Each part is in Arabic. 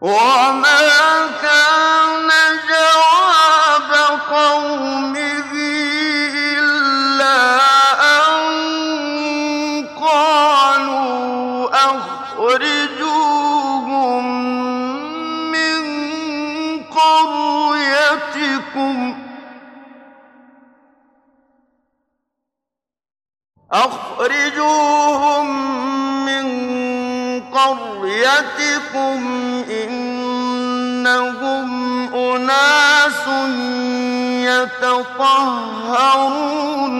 وما كان جواب قومه إلا أن قالوا أخرجوهم من قريتكم إنهم أناس يتطهرون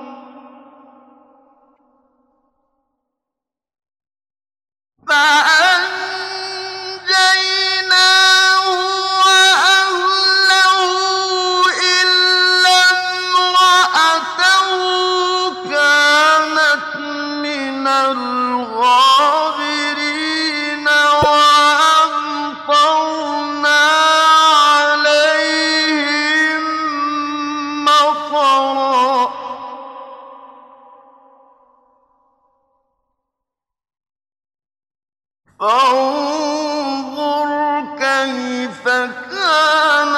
فأنجيناه وأهله إلا امرأته كانت من الغابرين وأمطرنا عليهم مطرا فانظر كيف كان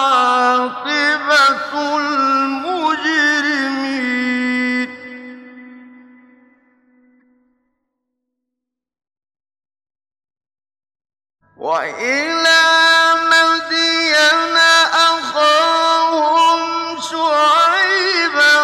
عاقبة المجرمين وإلى مدين أخاهم شعيبا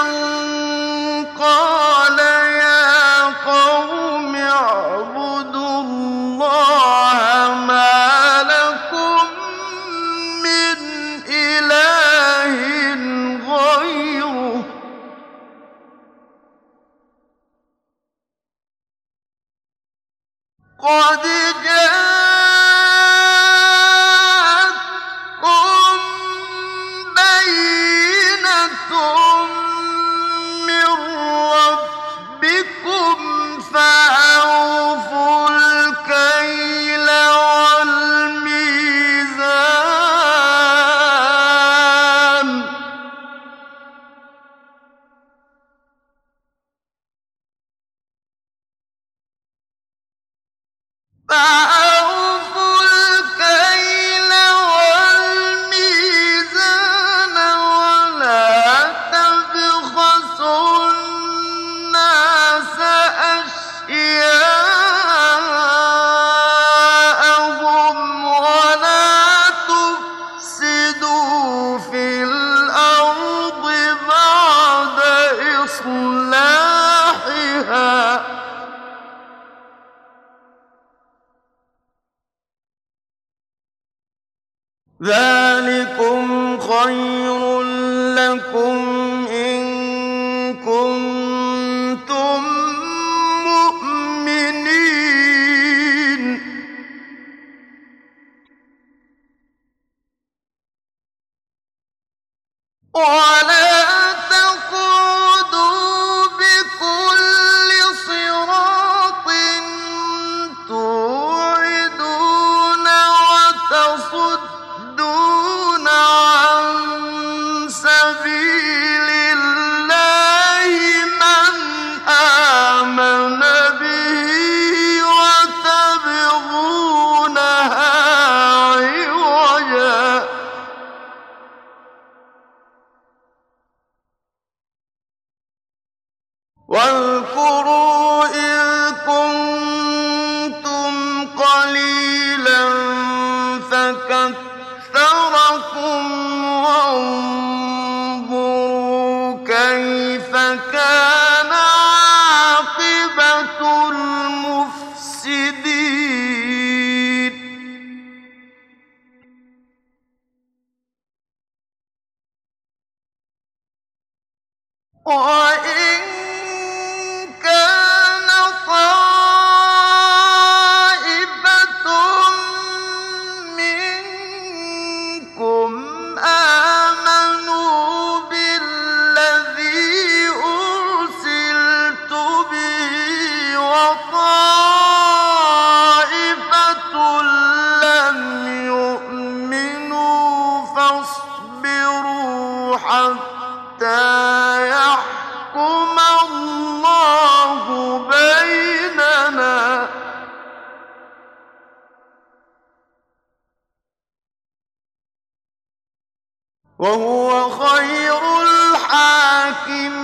قال يا قوم اعبدوا الله ما لكم من إله غيره قد جاءتكم بينة من ربكم فأوفوا الكيل والميزان ولا تبخسوا الناس أشياءهم ولا تفسدوا في الأرض بعد إصلاحها ذلكم خير لكم إن كنتم مؤمنين ولا تقعدوا بكل صراط توعدون وتصدون عن سبيل الله من آمن به وتبغونها عوجا واذكروا إذ كنتم قليلا فكثركم وانظروا كيف كان عاقبة المفسدين وإن كان طائفة منكم آمنوا بالذي أرسلت به وطائفة لم يؤمنوا فاصبروا حتى يحكم وهو خير الحاكمين.